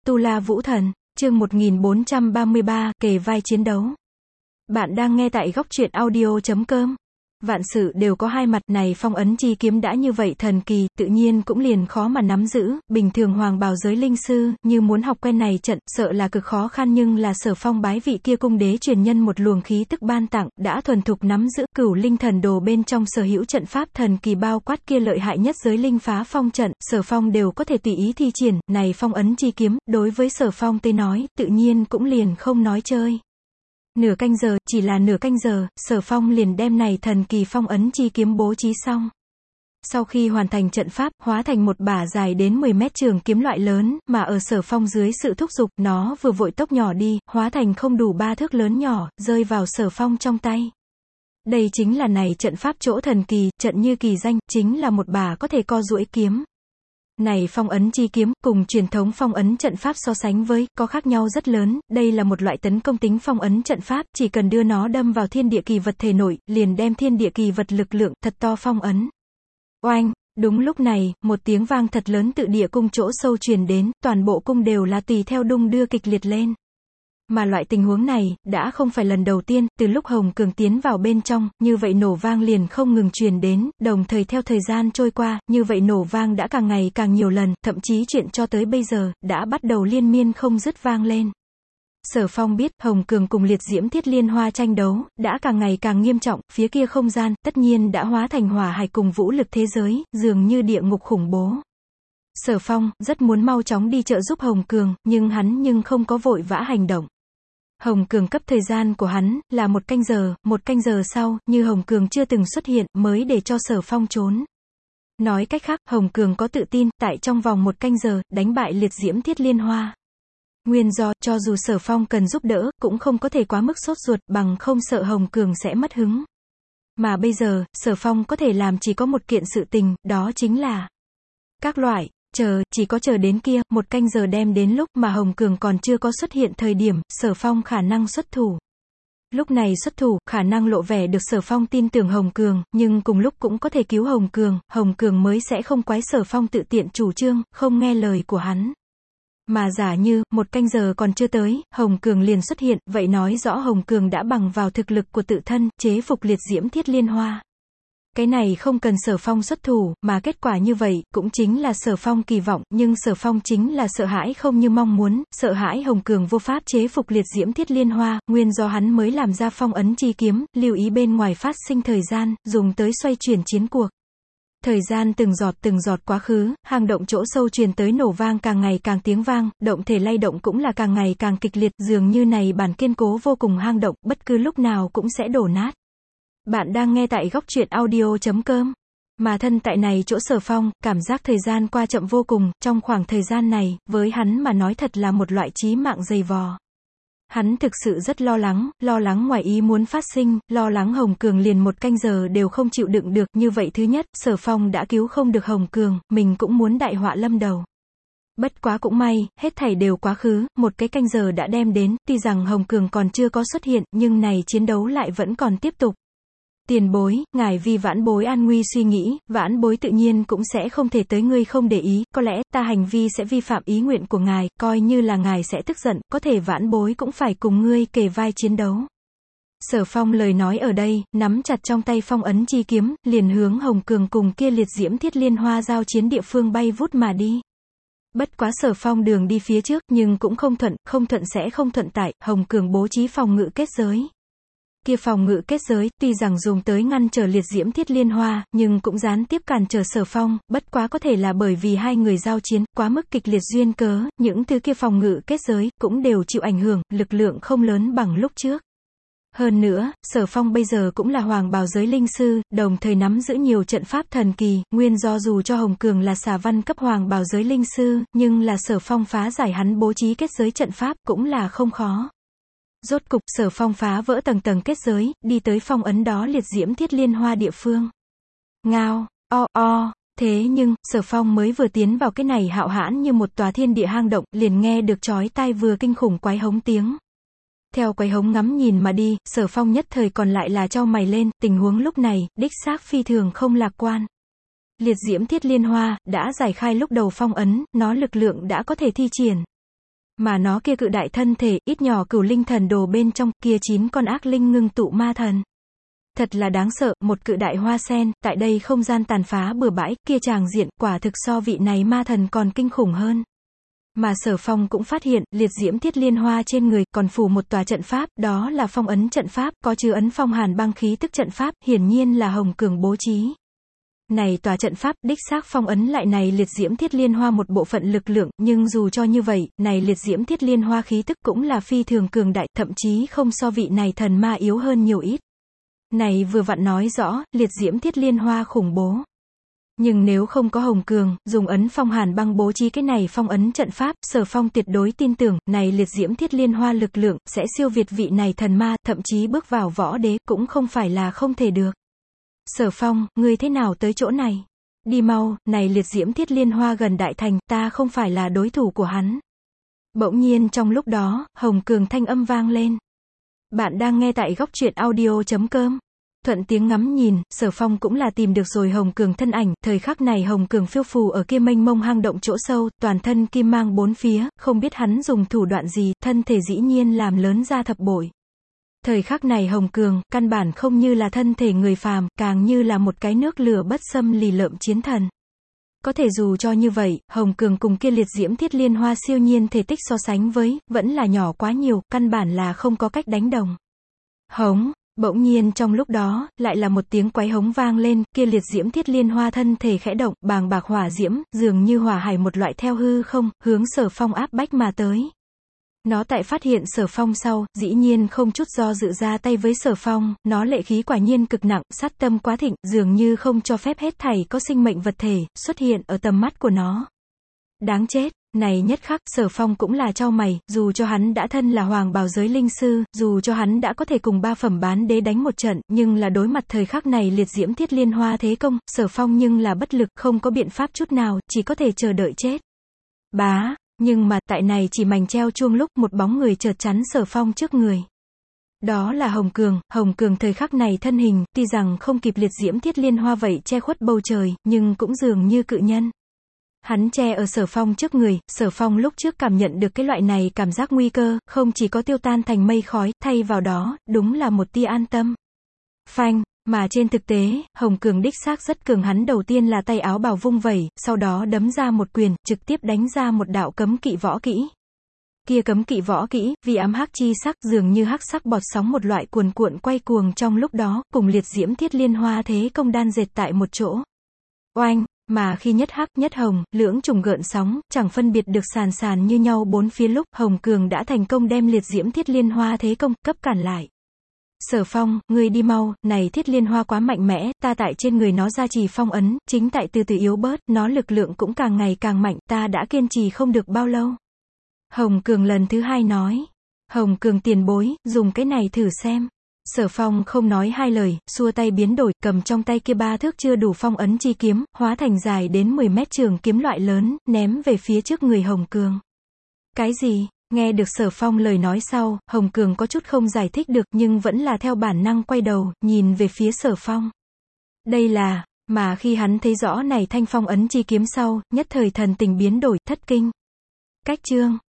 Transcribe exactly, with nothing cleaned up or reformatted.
Tu La Vũ Thần, chương một nghìn bốn trăm ba mươi ba, kề vai chiến đấu. Bạn đang nghe tại góc truyện audio chấm com. Vạn sự đều có hai mặt, này phong ấn chi kiếm đã như vậy thần kỳ, tự nhiên cũng liền khó mà nắm giữ, bình thường hoàng bào giới linh sư, như muốn học quen này trận, sợ là cực khó khăn, nhưng là Sở Phong bái vị kia cung đế truyền nhân một luồng khí tức ban tặng, đã thuần thục nắm giữ cửu linh thần đồ bên trong sở hữu trận pháp thần kỳ bao quát kia lợi hại nhất giới linh phá phong trận, Sở Phong đều có thể tùy ý thi triển, này phong ấn chi kiếm, đối với Sở Phong tới nói, tự nhiên cũng liền không nói chơi. Nửa canh giờ, chỉ là nửa canh giờ, Sở Phong liền đem này thần kỳ phong ấn chi kiếm bố trí xong. Sau khi hoàn thành trận pháp, hóa thành một bả dài đến mười mét trường kiếm loại lớn, mà ở Sở Phong dưới sự thúc giục, nó vừa vội tốc nhỏ đi, hóa thành không đủ ba thước lớn nhỏ, rơi vào Sở Phong trong tay. Đây chính là này trận pháp chỗ thần kỳ, trận như kỳ danh, chính là một bả có thể co duỗi kiếm. Này phong ấn chi kiếm, cùng truyền thống phong ấn trận pháp so sánh với, có khác nhau rất lớn, đây là một loại tấn công tính phong ấn trận pháp, chỉ cần đưa nó đâm vào thiên địa kỳ vật thể nội, liền đem thiên địa kỳ vật lực lượng, thật to phong ấn. Oanh! Đúng lúc này, một tiếng vang thật lớn tự địa cung chỗ sâu truyền đến, toàn bộ cung đều là tùy theo đung đưa kịch liệt lên. Mà loại tình huống này, đã không phải lần đầu tiên, từ lúc Hồng Cường tiến vào bên trong, như vậy nổ vang liền không ngừng truyền đến, đồng thời theo thời gian trôi qua, như vậy nổ vang đã càng ngày càng nhiều lần, thậm chí chuyện cho tới bây giờ, đã bắt đầu liên miên không dứt vang lên. Sở Phong biết, Hồng Cường cùng liệt diễm thiết liên hoa tranh đấu, đã càng ngày càng nghiêm trọng, phía kia không gian, tất nhiên đã hóa thành hỏa hải cùng vũ lực thế giới, dường như địa ngục khủng bố. Sở Phong, rất muốn mau chóng đi trợ giúp Hồng Cường, nhưng hắn nhưng không có vội vã hành động. Hồng Cường cấp thời gian của hắn, là một canh giờ, một canh giờ sau, như Hồng Cường chưa từng xuất hiện, mới để cho Sở Phong trốn. Nói cách khác, Hồng Cường có tự tin, tại trong vòng một canh giờ, đánh bại liệt diễm thiết liên hoa. Nguyên do, cho dù Sở Phong cần giúp đỡ, cũng không có thể quá mức sốt ruột, bằng không sợ Hồng Cường sẽ mất hứng. Mà bây giờ, Sở Phong có thể làm chỉ có một kiện sự tình, đó chính là các loại. Chờ, chỉ có chờ đến kia, một canh giờ đem đến lúc mà Hồng Cường còn chưa có xuất hiện thời điểm, Sở Phong khả năng xuất thủ. Lúc này xuất thủ, khả năng lộ vẻ được Sở Phong tin tưởng Hồng Cường, nhưng cùng lúc cũng có thể cứu Hồng Cường, Hồng Cường mới sẽ không quái Sở Phong tự tiện chủ trương, không nghe lời của hắn. Mà giả như, một canh giờ còn chưa tới, Hồng Cường liền xuất hiện, vậy nói rõ Hồng Cường đã bằng vào thực lực của tự thân, chế phục liệt diễm thiết liên hoa. Cái này không cần Sở Phong xuất thủ, mà kết quả như vậy, cũng chính là Sở Phong kỳ vọng, nhưng Sở Phong chính là sợ hãi không như mong muốn, sợ hãi Hồng Cường vô pháp chế phục liệt diễm thiết liên hoa, nguyên do hắn mới làm ra phong ấn chi kiếm, lưu ý bên ngoài phát sinh thời gian, dùng tới xoay chuyển chiến cuộc. Thời gian từng giọt từng giọt quá khứ, hang động chỗ sâu truyền tới nổ vang càng ngày càng tiếng vang, động thể lay động cũng là càng ngày càng kịch liệt, dường như này bản kiên cố vô cùng hang động, bất cứ lúc nào cũng sẽ đổ nát. Bạn đang nghe tại góc truyện audio chấm com. Mà thân tại này chỗ Sở Phong, cảm giác thời gian qua chậm vô cùng, trong khoảng thời gian này, với hắn mà nói thật là một loại chí mạng dày vò. Hắn thực sự rất lo lắng, lo lắng ngoài ý muốn phát sinh, lo lắng Hồng Cường liền một canh giờ đều không chịu đựng được, như vậy thứ nhất, Sở Phong đã cứu không được Hồng Cường, mình cũng muốn đại họa lâm đầu. Bất quá cũng may, hết thảy đều quá khứ, một cái canh giờ đã đem đến, tuy rằng Hồng Cường còn chưa có xuất hiện, nhưng này chiến đấu lại vẫn còn tiếp tục. Tiền bối, ngài vì vãn bối an nguy suy nghĩ, vãn bối tự nhiên cũng sẽ không thể tới ngươi không để ý, có lẽ, ta hành vi sẽ vi phạm ý nguyện của ngài, coi như là ngài sẽ tức giận, có thể vãn bối cũng phải cùng ngươi kề vai chiến đấu. Sở Phong lời nói ở đây, nắm chặt trong tay phong ấn chi kiếm, liền hướng Hồng Cường cùng kia liệt diễm thiết liên hoa giao chiến địa phương bay vút mà đi. Bất quá Sở Phong đường đi phía trước, nhưng cũng không thuận, không thuận sẽ không thuận tại, Hồng Cường bố trí phòng ngự kết giới. Kia phòng ngự kết giới, tuy rằng dùng tới ngăn trở liệt diễm thiết liên hoa, nhưng cũng gián tiếp cản trở Sở Phong, bất quá có thể là bởi vì hai người giao chiến, quá mức kịch liệt duyên cớ, những thứ kia phòng ngự kết giới, cũng đều chịu ảnh hưởng, lực lượng không lớn bằng lúc trước. Hơn nữa, Sở Phong bây giờ cũng là hoàng bào giới linh sư, đồng thời nắm giữ nhiều trận pháp thần kỳ, nguyên do dù cho Hồng Cường là xà văn cấp hoàng bào giới linh sư, nhưng là Sở Phong phá giải hắn bố trí kết giới trận pháp, cũng là không khó. Rốt cục, Sở Phong phá vỡ tầng tầng kết giới, đi tới phong ấn đó liệt diễm thiết liên hoa địa phương. Ngao, o o, thế nhưng, Sở Phong mới vừa tiến vào cái này hạo hãn như một tòa thiên địa hang động, liền nghe được chói tai vừa kinh khủng quái hống tiếng. Theo quái hống ngắm nhìn mà đi, Sở Phong nhất thời còn lại là chau mày lên, tình huống lúc này, đích xác phi thường không lạc quan. Liệt diễm thiết liên hoa, đã giải khai lúc đầu phong ấn, nó lực lượng đã có thể thi triển. Mà nó kia cự đại thân thể, ít nhỏ cửu linh thần đồ bên trong, kia chín con ác linh ngưng tụ ma thần. Thật là đáng sợ, một cự đại hoa sen, tại đây không gian tàn phá bừa bãi, kia tràng diện, quả thực so vị này ma thần còn kinh khủng hơn. Mà Sở Phong cũng phát hiện, liệt diễm thiết liên hoa trên người, còn phủ một tòa trận pháp, đó là phong ấn trận pháp, có chứa ấn phong hàn băng khí tức trận pháp, hiển nhiên là Hồng Cường bố trí. Này tòa trận pháp, đích xác phong ấn lại này liệt diễm thiết liên hoa một bộ phận lực lượng, nhưng dù cho như vậy, này liệt diễm thiết liên hoa khí tức cũng là phi thường cường đại, thậm chí không so vị này thần ma yếu hơn nhiều ít. Này vừa vặn nói rõ, liệt diễm thiết liên hoa khủng bố. Nhưng nếu không có Hồng Cường, dùng ấn phong hàn băng bố trí cái này phong ấn trận pháp, Sở Phong tuyệt đối tin tưởng, này liệt diễm thiết liên hoa lực lượng, sẽ siêu việt vị này thần ma, thậm chí bước vào võ đế, cũng không phải là không thể được. Sở Phong, ngươi thế nào tới chỗ này? Đi mau, này liệt diễm thiết liên hoa gần đại thành, ta không phải là đối thủ của hắn. Bỗng nhiên trong lúc đó, Hồng Cường thanh âm vang lên. Bạn đang nghe tại góc truyện audio chấm com. Thuận tiếng ngắm nhìn, Sở Phong cũng là tìm được rồi Hồng Cường thân ảnh, thời khắc này Hồng Cường phiêu phù ở kia mênh mông hang động chỗ sâu, toàn thân kim mang bốn phía, không biết hắn dùng thủ đoạn gì, thân thể dĩ nhiên làm lớn ra thập bội. Thời khắc này Hồng Cường, căn bản không như là thân thể người phàm, càng như là một cái nước lửa bất xâm lì lợm chiến thần. Có thể dù cho như vậy, Hồng Cường cùng kia liệt diễm thiết liên hoa siêu nhiên thể tích so sánh với, vẫn là nhỏ quá nhiều, căn bản là không có cách đánh đồng. Hống, bỗng nhiên trong lúc đó, lại là một tiếng quái hống vang lên, kia liệt diễm thiết liên hoa thân thể khẽ động, bàng bạc hỏa diễm, dường như hỏa hải một loại theo hư không, hướng Sở Phong áp bách mà tới. Nó tại phát hiện Sở Phong sau, dĩ nhiên không chút do dự ra tay với Sở Phong, nó lệ khí quả nhiên cực nặng, sát tâm quá thịnh, dường như không cho phép hết thảy có sinh mệnh vật thể, xuất hiện ở tầm mắt của nó. Đáng chết, này nhất khắc, Sở Phong cũng là chau mày, dù cho hắn đã thân là hoàng bào giới linh sư, dù cho hắn đã có thể cùng ba phẩm bán đế đánh một trận, nhưng là đối mặt thời khắc này liệt diễm thiết liên hoa thế công, Sở Phong nhưng là bất lực, không có biện pháp chút nào, chỉ có thể chờ đợi chết. Bá. Nhưng mà, tại này chỉ mảnh treo chuông lúc một bóng người chợt chắn Sở Phong trước người. Đó là Hồng Cường, Hồng Cường thời khắc này thân hình, tuy rằng không kịp liệt diễm thiết liên hoa vậy che khuất bầu trời, nhưng cũng dường như cự nhân. Hắn che ở Sở Phong trước người, Sở Phong lúc trước cảm nhận được cái loại này cảm giác nguy cơ, không chỉ có tiêu tan thành mây khói, thay vào đó, đúng là một tia an tâm. Phanh. Mà trên thực tế, Hồng Cường đích xác rất cường, hắn đầu tiên là tay áo bào vung vẩy, sau đó đấm ra một quyền, trực tiếp đánh ra một đạo cấm kỵ võ kỹ. Kia cấm kỵ võ kỹ, vì ám hắc chi sắc, dường như hắc sắc bọt sóng một loại cuồn cuộn quay cuồng trong lúc đó, cùng liệt diễm thiết liên hoa thế công đan dệt tại một chỗ. Oanh, mà khi nhất hắc nhất hồng, lưỡng trùng gợn sóng, chẳng phân biệt được sàn sàn như nhau bốn phía lúc, Hồng Cường đã thành công đem liệt diễm thiết liên hoa thế công, cấp cản lại. Sở Phong, ngươi đi mau, này thiết liên hoa quá mạnh mẽ, ta tại trên người nó gia trì phong ấn, chính tại từ từ yếu bớt, nó lực lượng cũng càng ngày càng mạnh, ta đã kiên trì không được bao lâu. Hồng Cường lần thứ hai nói. Hồng Cường tiền bối, dùng cái này thử xem. Sở Phong không nói hai lời, xua tay biến đổi, cầm trong tay kia ba thước chưa đủ phong ấn chi kiếm, hóa thành dài đến mười mét trường kiếm loại lớn, ném về phía trước người Hồng Cường. Cái gì? Nghe được Sở Phong lời nói sau, Hồng Cường có chút không giải thích được, nhưng vẫn là theo bản năng quay đầu, nhìn về phía Sở Phong. Đây là, mà khi hắn thấy rõ này thanh phong ấn chi kiếm sau, nhất thời thần tình biến đổi, thất kinh. Cách chương.